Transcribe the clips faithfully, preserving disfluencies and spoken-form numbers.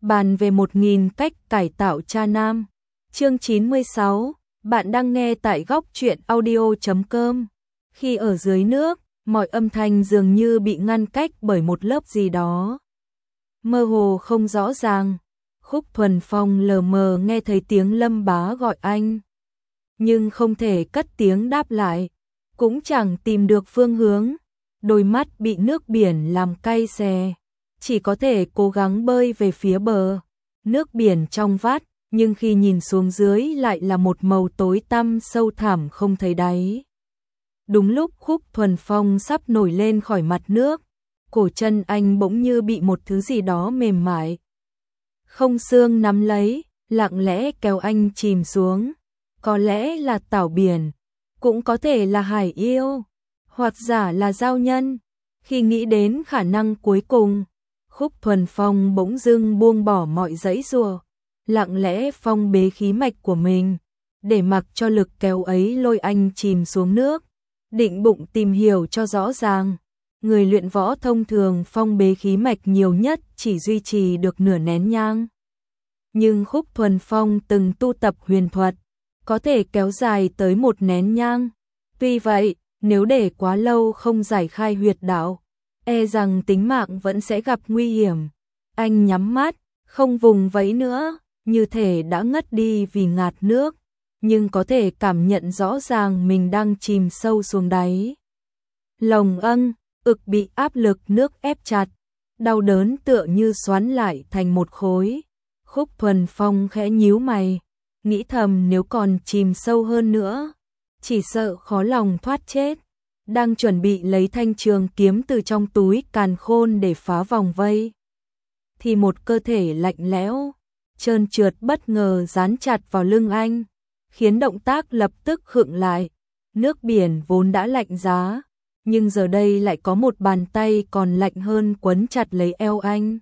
bàn về một nghìn cách cải tạo cha nam. Chương chín mươi sáu, bạn đang nghe tại góc truyện audio chấm com. Khi ở dưới nước, mọi âm thanh dường như bị ngăn cách bởi một lớp gì đó mơ hồ không rõ ràng. Khúc Thuần Phong lờ mờ nghe thấy tiếng Lâm Bá gọi anh, nhưng không thể cất tiếng đáp lại, cũng chẳng tìm được phương hướng. Đôi mắt bị nước biển làm cay xè, chỉ có thể cố gắng bơi về phía bờ. Nước biển trong vắt, nhưng khi nhìn xuống dưới lại là một màu tối tăm sâu thẳm không thấy đáy. Đúng lúc Khúc Thuần Phong sắp nổi lên khỏi mặt nước, cổ chân anh bỗng như bị một thứ gì đó mềm mại không xương nắm lấy, lặng lẽ kéo anh chìm xuống. Có lẽ là tảo biển, cũng có thể là hải yêu, hoặc giả là giao nhân. Khi nghĩ đến khả năng cuối cùng, Khúc Thuần Phong bỗng dưng buông bỏ mọi dãy giụa, lặng lẽ phong bế khí mạch của mình, để mặc cho lực kéo ấy lôi anh chìm xuống nước. Định bụng tìm hiểu cho rõ ràng, người luyện võ thông thường phong bế khí mạch nhiều nhất chỉ duy trì được nửa nén nhang. Nhưng Khúc Thuần Phong từng tu tập huyền thuật, có thể kéo dài tới một nén nhang. Tuy vậy, nếu để quá lâu không giải khai huyệt đạo, e rằng tính mạng vẫn sẽ gặp nguy hiểm. Anh nhắm mắt, không vùng vẫy nữa, như thể đã ngất đi vì ngạt nước, nhưng có thể cảm nhận rõ ràng mình đang chìm sâu xuống đáy. Lồng âng, ực bị áp lực nước ép chặt, đau đớn tựa như xoắn lại thành một khối. Khúc Thuần Phong khẽ nhíu mày, nghĩ thầm nếu còn chìm sâu hơn nữa, chỉ sợ khó lòng thoát chết. Đang chuẩn bị lấy thanh trường kiếm từ trong túi càn khôn để phá vòng vây, thì một cơ thể lạnh lẽo, trơn trượt bất ngờ dán chặt vào lưng anh, khiến động tác lập tức khựng lại. Nước biển vốn đã lạnh giá, nhưng giờ đây lại có một bàn tay còn lạnh hơn quấn chặt lấy eo anh.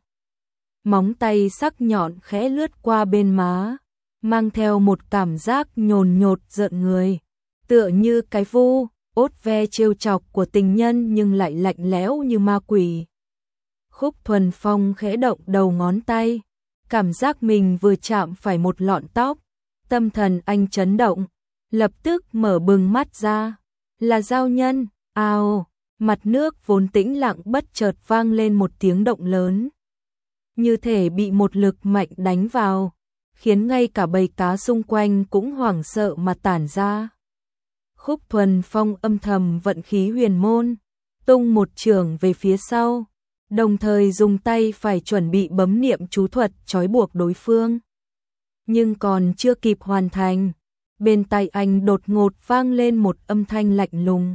Móng tay sắc nhọn khẽ lướt qua bên má, mang theo một cảm giác nhồn nhột rợn người, tựa như cái vu ốt ve trêu chọc của tình nhân nhưng lại lạnh lẽo như ma quỷ. Khúc Thuần Phong khẽ động đầu ngón tay, cảm giác mình vừa chạm phải một lọn tóc. Tâm thần anh chấn động, lập tức mở bừng mắt ra. Là giao nhân. Ao, mặt nước vốn tĩnh lặng bất chợt vang lên một tiếng động lớn, như thể bị một lực mạnh đánh vào, khiến ngay cả bầy cá xung quanh cũng hoảng sợ mà tản ra. Khúc Thuần Phong âm thầm vận khí huyền môn, tung một chưởng về phía sau, đồng thời dùng tay phải chuẩn bị bấm niệm chú thuật trói buộc đối phương. Nhưng còn chưa kịp hoàn thành, bên tai anh đột ngột vang lên một âm thanh lạnh lùng,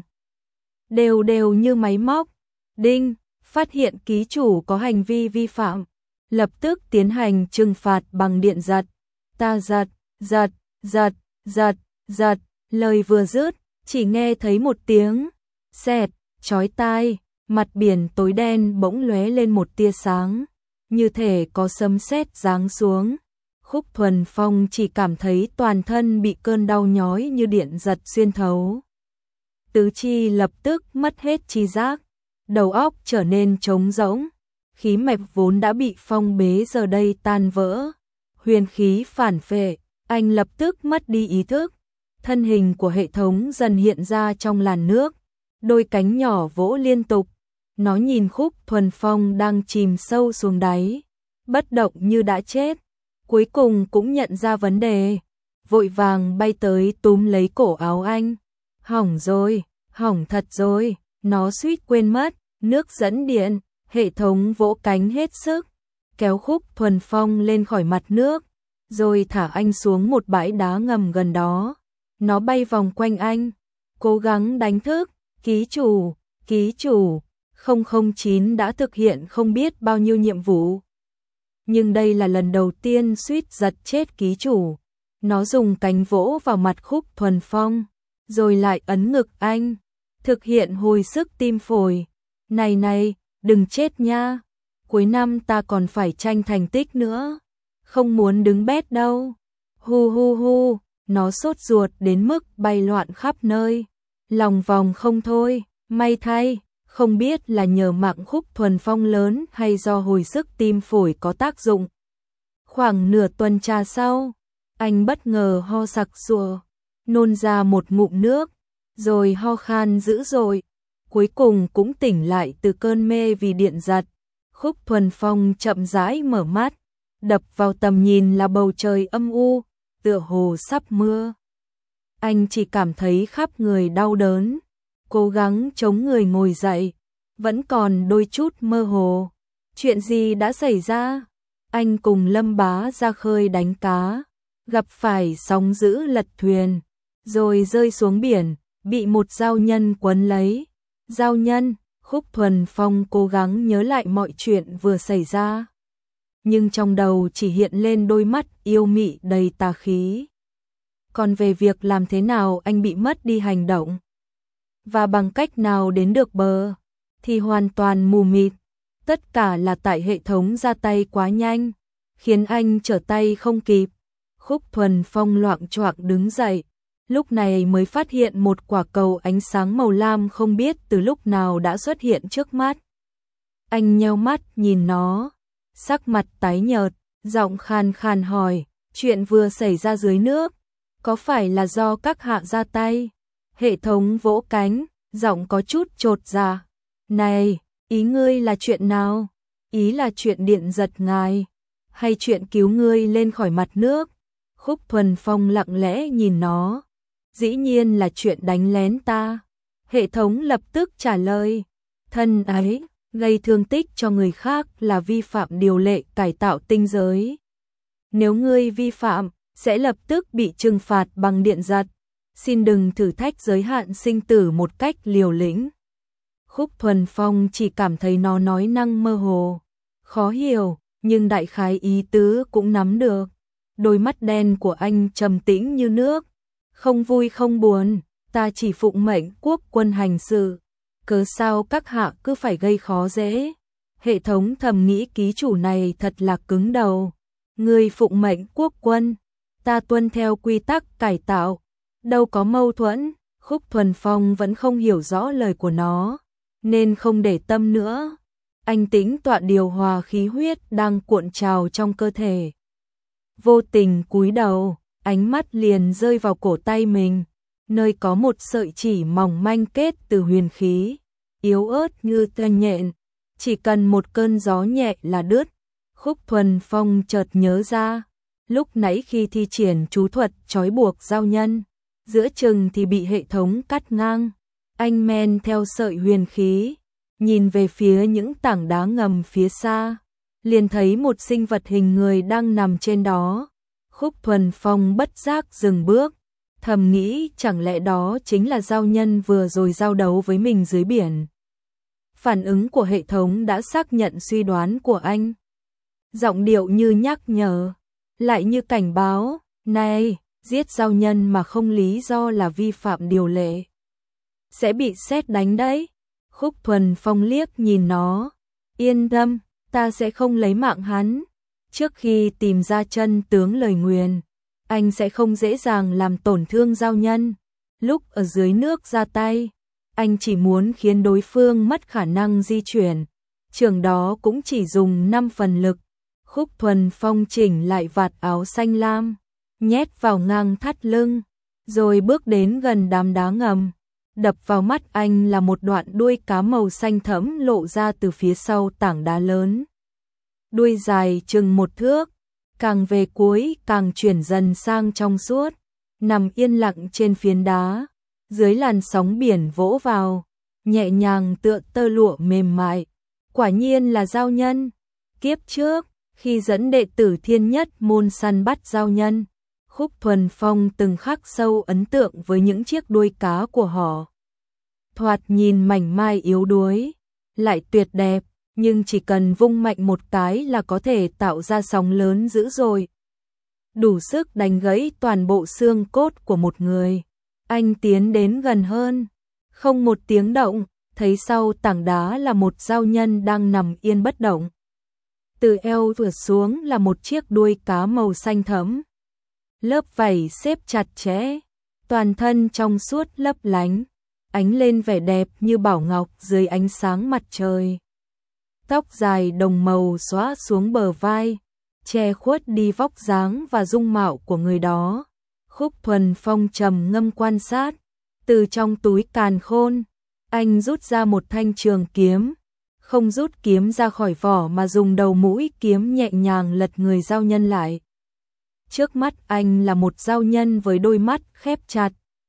đều đều như máy móc. Đinh, phát hiện ký chủ có hành vi vi phạm, lập tức tiến hành trừng phạt bằng điện giật. Ta giật, giật, giật, giật, giật. Lời vừa dứt, chỉ nghe thấy một tiếng xẹt chói tai, mặt biển tối đen bỗng lóe lên một tia sáng, như thể có sấm sét giáng xuống. Khúc Thuần Phong chỉ cảm thấy toàn thân bị cơn đau nhói như điện giật xuyên thấu. Tứ chi lập tức mất hết tri giác, đầu óc trở nên trống rỗng, khí mạch vốn đã bị phong bế giờ đây tan vỡ. Huyền khí phản phệ, anh lập tức mất đi ý thức. Thân hình của hệ thống dần hiện ra trong làn nước, đôi cánh nhỏ vỗ liên tục. Nó nhìn Khúc Thuần Phong đang chìm sâu xuống đáy, bất động như đã chết. Cuối cùng cũng nhận ra vấn đề, vội vàng bay tới túm lấy cổ áo anh. Hỏng rồi, hỏng thật rồi, nó suýt quên mất, nước dẫn điện. Hệ thống vỗ cánh hết sức, kéo Khúc Thuần Phong lên khỏi mặt nước, rồi thả anh xuống một bãi đá ngầm gần đó. Nó bay vòng quanh anh, cố gắng đánh thức. Ký chủ, ký chủ, không không chín đã thực hiện không biết bao nhiêu nhiệm vụ, nhưng đây là lần đầu tiên suýt giật chết ký chủ. Nó dùng cánh vỗ vào mặt Khúc Thuần Phong, rồi lại ấn ngực anh, thực hiện hồi sức tim phổi. Này này, đừng chết nha, cuối năm ta còn phải tranh thành tích nữa, không muốn đứng bét đâu. Hu hu hu, nó sốt ruột đến mức bay loạn khắp nơi, lòng vòng không thôi. May thay, không biết là nhờ mạng Khúc Thuần Phong lớn hay do hồi sức tim phổi có tác dụng, Khoảng nửa tuần trà sau, anh bất ngờ ho sặc sụa, nôn ra một ngụm nước, rồi ho khan dữ dội, cuối cùng cũng tỉnh lại từ cơn mê vì điện giật. Khúc Thuần Phong chậm rãi mở mắt, đập vào tầm nhìn là bầu trời âm u, tựa hồ sắp mưa. Anh chỉ cảm thấy khắp người đau đớn, cố gắng chống người ngồi dậy, vẫn còn đôi chút mơ hồ. Chuyện gì đã xảy ra? Anh cùng Lâm Bá ra khơi đánh cá, gặp phải sóng dữ lật thuyền, rồi rơi xuống biển, bị một giao nhân quấn lấy. Giao nhân? Khúc Thuần Phong cố gắng nhớ lại mọi chuyện vừa xảy ra, nhưng trong đầu chỉ hiện lên đôi mắt yêu mị đầy tà khí. Còn về việc làm thế nào anh bị mất đi hành động, và bằng cách nào đến được bờ, thì hoàn toàn mù mịt. Tất cả là tại hệ thống ra tay quá nhanh, khiến anh trở tay không kịp. Khúc Thuần Phong loạng choạng đứng dậy, lúc này mới phát hiện một quả cầu ánh sáng màu lam không biết từ lúc nào đã xuất hiện trước mắt. Anh nheo mắt nhìn nó, sắc mặt tái nhợt, giọng khan khan hỏi, chuyện vừa xảy ra dưới nước, có phải là do các hạ ra tay? Hệ thống vỗ cánh, giọng có chút chột dạ. Này, ý ngươi là chuyện nào? Ý là chuyện điện giật ngài, hay chuyện cứu ngươi lên khỏi mặt nước? Khúc Thuần Phong lặng lẽ nhìn nó. Dĩ nhiên là chuyện đánh lén ta. Hệ thống lập tức trả lời. Thân ấy, gây thương tích cho người khác là vi phạm điều lệ cải tạo tinh giới. Nếu ngươi vi phạm, sẽ lập tức bị trừng phạt bằng điện giật. Xin đừng thử thách giới hạn sinh tử một cách liều lĩnh. Khúc Thuần Phong chỉ cảm thấy nó nói năng mơ hồ, khó hiểu, nhưng đại khái ý tứ cũng nắm được. Đôi mắt đen của anh trầm tĩnh như nước, không vui không buồn, ta chỉ phụng mệnh quốc quân hành sự, cớ sao các hạ cứ phải gây khó dễ. Hệ thống thầm nghĩ ký chủ này thật là cứng đầu. Người phụng mệnh quốc quân, ta tuân theo quy tắc cải tạo, đâu có mâu thuẫn. Khúc Thuần Phong vẫn không hiểu rõ lời của nó, nên không để tâm nữa. Anh tĩnh tọa điều hòa khí huyết đang cuộn trào trong cơ thể. Vô tình cúi đầu, ánh mắt liền rơi vào cổ tay mình, nơi có một sợi chỉ mỏng manh kết từ huyền khí, yếu ớt như tơ nhện, chỉ cần một cơn gió nhẹ là đứt. Khúc Thuần Phong chợt nhớ ra, lúc nãy khi thi triển chú thuật trói buộc giao nhân, giữa chừng thì bị hệ thống cắt ngang. Anh men theo sợi huyền khí, nhìn về phía những tảng đá ngầm phía xa, liền thấy một sinh vật hình người đang nằm trên đó. Khúc Thuần Phong bất giác dừng bước, thầm nghĩ chẳng lẽ đó chính là giao nhân vừa rồi giao đấu với mình dưới biển. Phản ứng của hệ thống đã xác nhận suy đoán của anh. Giọng điệu như nhắc nhở, lại như cảnh báo, này, giết giao nhân mà không lý do là vi phạm điều lệ, sẽ bị sét đánh đấy. Khúc Thuần Phong liếc nhìn nó, yên tâm, ta sẽ không lấy mạng hắn. Trước khi tìm ra chân tướng lời nguyền, anh sẽ không dễ dàng làm tổn thương giao nhân. Lúc ở dưới nước ra tay, anh chỉ muốn khiến đối phương mất khả năng di chuyển, trường đó cũng chỉ dùng năm phần lực. Khúc Thuần Phong chỉnh lại vạt áo xanh lam, nhét vào ngang thắt lưng, rồi bước đến gần đám đá ngầm. Đập vào mắt anh là một đoạn đuôi cá màu xanh thẫm lộ ra từ phía sau tảng đá lớn. Đuôi dài chừng một thước, càng về cuối càng chuyển dần sang trong suốt, nằm yên lặng trên phiến đá, dưới làn sóng biển vỗ vào, nhẹ nhàng tựa tơ lụa mềm mại. Quả nhiên là giao nhân. Kiếp trước, khi dẫn đệ tử thiên nhất môn săn bắt giao nhân, Khúc Thuần Phong từng khắc sâu ấn tượng với những chiếc đuôi cá của họ. Thoạt nhìn mảnh mai yếu đuối, lại tuyệt đẹp, nhưng chỉ cần vung mạnh một cái là có thể tạo ra sóng lớn dữ dội, đủ sức đánh gãy toàn bộ xương cốt của một người. Anh tiến đến gần hơn, không một tiếng động, thấy sau tảng đá là một giao nhân đang nằm yên bất động. Từ eo vượt xuống là một chiếc đuôi cá màu xanh thẫm. Lớp vảy xếp chặt chẽ, toàn thân trong suốt lấp lánh, ánh lên vẻ đẹp như bảo ngọc dưới ánh sáng mặt trời. Tóc dài đồng màu xõa xuống bờ vai, che khuất đi vóc dáng và dung mạo của người đó. Khúc Thuần Phong trầm ngâm quan sát, từ trong túi càn khôn, anh rút ra một thanh trường kiếm, không rút kiếm ra khỏi vỏ mà dùng đầu mũi kiếm nhẹ nhàng lật người giao nhân lại. Trước mắt anh là một giao nhân với đôi mắt khép chặt,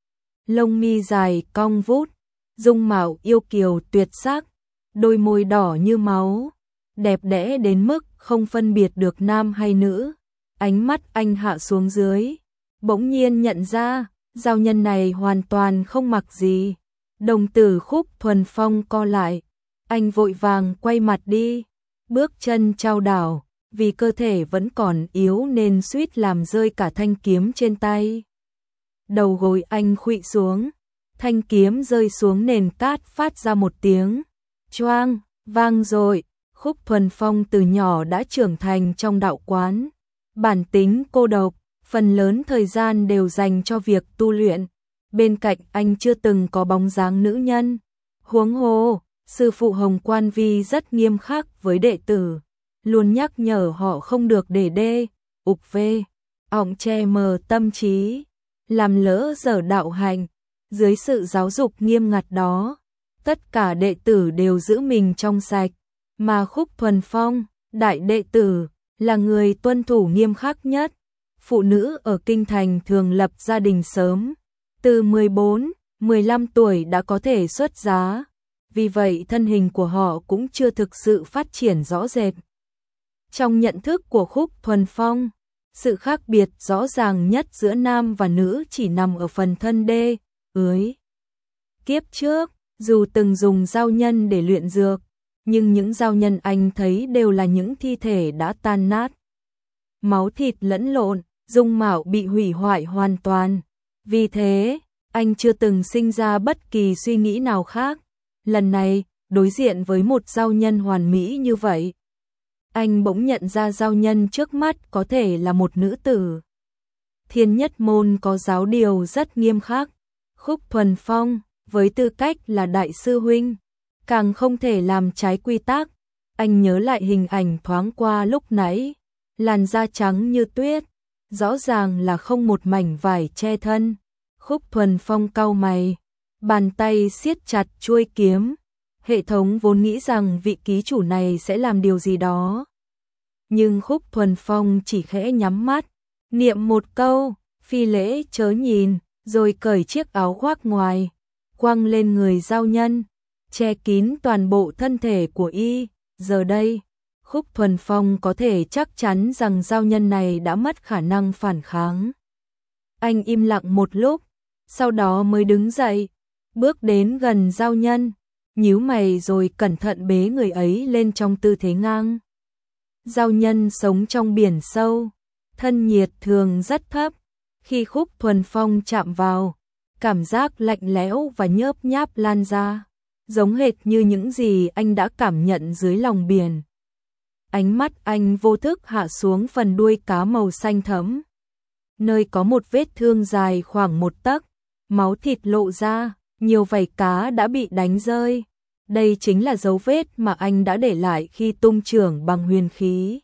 lông mi dài cong vút, dung mạo yêu kiều tuyệt sắc, đôi môi đỏ như máu, đẹp đẽ đến mức không phân biệt được nam hay nữ. Ánh mắt anh hạ xuống dưới, bỗng nhiên nhận ra, giao nhân này hoàn toàn không mặc gì. Đồng tử Khúc Thuần Phong co lại, anh vội vàng quay mặt đi, bước chân chao đảo, vì cơ thể vẫn còn yếu nên suýt làm rơi cả thanh kiếm trên tay. Đầu gối anh khuỵu xuống, thanh kiếm rơi xuống nền cát phát ra một tiếng choang vang dội. Khúc Thuần Phong từ nhỏ đã trưởng thành trong đạo quán, bản tính cô độc, phần lớn thời gian đều dành cho việc tu luyện. Bên cạnh anh chưa từng có bóng dáng nữ nhân. Huống hồ, sư phụ Hồng Quan Vi rất nghiêm khắc với đệ tử, luôn nhắc nhở họ không được để đê, ục vê, ọng che mờ tâm trí, làm lỡ dở đạo hành. Dưới sự giáo dục nghiêm ngặt đó, tất cả đệ tử đều giữ mình trong sạch, mà Khúc Thuần Phong, đại đệ tử, là người tuân thủ nghiêm khắc nhất. Phụ nữ ở kinh thành thường lập gia đình sớm, từ mười bốn, mười lăm tuổi đã có thể xuất giá, vì vậy thân hình của họ cũng chưa thực sự phát triển rõ rệt. Trong nhận thức của Khúc Thuần Phong, sự khác biệt rõ ràng nhất giữa nam và nữ chỉ nằm ở phần thân đê, ưới. Kiếp trước, dù từng dùng giao nhân để luyện dược, nhưng những giao nhân anh thấy đều là những thi thể đã tan nát. Máu thịt lẫn lộn, dung mạo bị hủy hoại hoàn toàn. Vì thế, anh chưa từng sinh ra bất kỳ suy nghĩ nào khác. Lần này, đối diện với một giao nhân hoàn mỹ như vậy, anh bỗng nhận ra giao nhân trước mắt có thể là một nữ tử. Thiên Nhất Môn có giáo điều rất nghiêm khắc. Khúc Thuần Phong, với tư cách là đại sư huynh, càng không thể làm trái quy tắc. Anh nhớ lại hình ảnh thoáng qua lúc nãy, làn da trắng như tuyết, rõ ràng là không một mảnh vải che thân. Khúc Thuần Phong cau mày, bàn tay siết chặt chuôi kiếm. Hệ thống vốn nghĩ rằng vị ký chủ này sẽ làm điều gì đó, nhưng Khúc Thuần Phong chỉ khẽ nhắm mắt, niệm một câu, phi lễ chớ nhìn, rồi cởi chiếc áo khoác ngoài, quăng lên người giao nhân, che kín toàn bộ thân thể của y. Giờ đây, Khúc Thuần Phong có thể chắc chắn rằng giao nhân này đã mất khả năng phản kháng. Anh im lặng một lúc, sau đó mới đứng dậy, bước đến gần giao nhân, nhíu mày rồi cẩn thận bế người ấy lên trong tư thế ngang. Giao nhân sống trong biển sâu, thân nhiệt thường rất thấp. Khi Khúc Thuần Phong chạm vào, cảm giác lạnh lẽo và nhớp nháp lan ra, giống hệt như những gì anh đã cảm nhận dưới lòng biển. Ánh mắt anh vô thức hạ xuống phần đuôi cá màu xanh thẫm, nơi có một vết thương dài khoảng một tấc, máu thịt lộ ra, nhiều vảy cá đã bị đánh rơi. Đây chính là dấu vết mà anh đã để lại khi tung chưởng bằng huyền khí.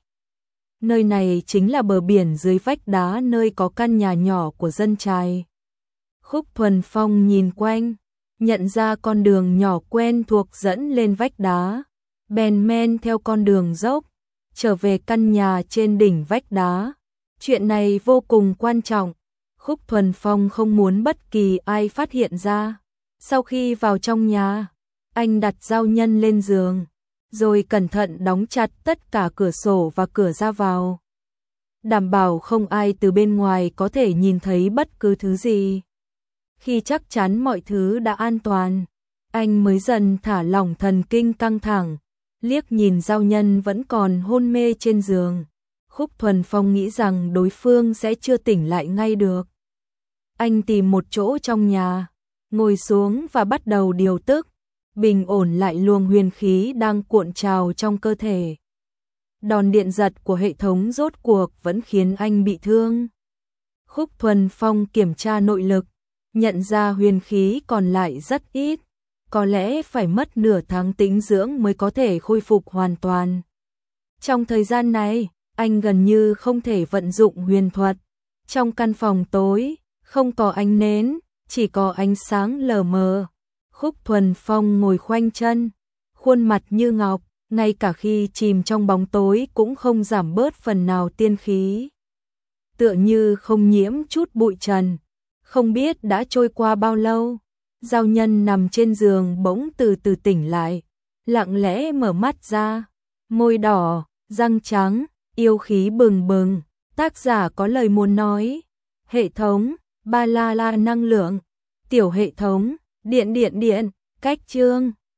Nơi này chính là bờ biển dưới vách đá nơi có căn nhà nhỏ của dân chài. Khúc Thuần Phong nhìn quanh, nhận ra con đường nhỏ quen thuộc dẫn lên vách đá, bèn men theo con đường dốc, trở về căn nhà trên đỉnh vách đá. Chuyện này vô cùng quan trọng, Khúc Thuần Phong không muốn bất kỳ ai phát hiện ra. Sau khi vào trong nhà, anh đặt giao nhân lên giường, rồi cẩn thận đóng chặt tất cả cửa sổ và cửa ra vào, đảm bảo không ai từ bên ngoài có thể nhìn thấy bất cứ thứ gì. Khi chắc chắn mọi thứ đã an toàn, anh mới dần thả lỏng thần kinh căng thẳng, liếc nhìn giao nhân vẫn còn hôn mê trên giường. Khúc Thuần Phong nghĩ rằng đối phương sẽ chưa tỉnh lại ngay được. Anh tìm một chỗ trong nhà, ngồi xuống và bắt đầu điều tức, bình ổn lại luồng huyền khí đang cuộn trào trong cơ thể. Đòn điện giật của hệ thống rốt cuộc vẫn khiến anh bị thương. Khúc Thuần Phong kiểm tra nội lực, nhận ra huyền khí còn lại rất ít, có lẽ phải mất nửa tháng tĩnh dưỡng mới có thể khôi phục hoàn toàn. Trong thời gian này, anh gần như không thể vận dụng huyền thuật. Trong căn phòng tối, không có ánh nến, chỉ có ánh sáng lờ mờ. Khúc Thuần Phong ngồi khoanh chân, khuôn mặt như ngọc, ngay cả khi chìm trong bóng tối cũng không giảm bớt phần nào tiên khí. Tựa như không nhiễm chút bụi trần. Không biết đã trôi qua bao lâu, Giao Nhân nằm trên giường bỗng từ từ tỉnh lại, lặng lẽ mở mắt ra, môi đỏ, răng trắng, yêu khí bừng bừng. Tác giả có lời muốn nói. Hệ thống, ba la la năng lượng, tiểu hệ thống, điện điện điện, cách chương.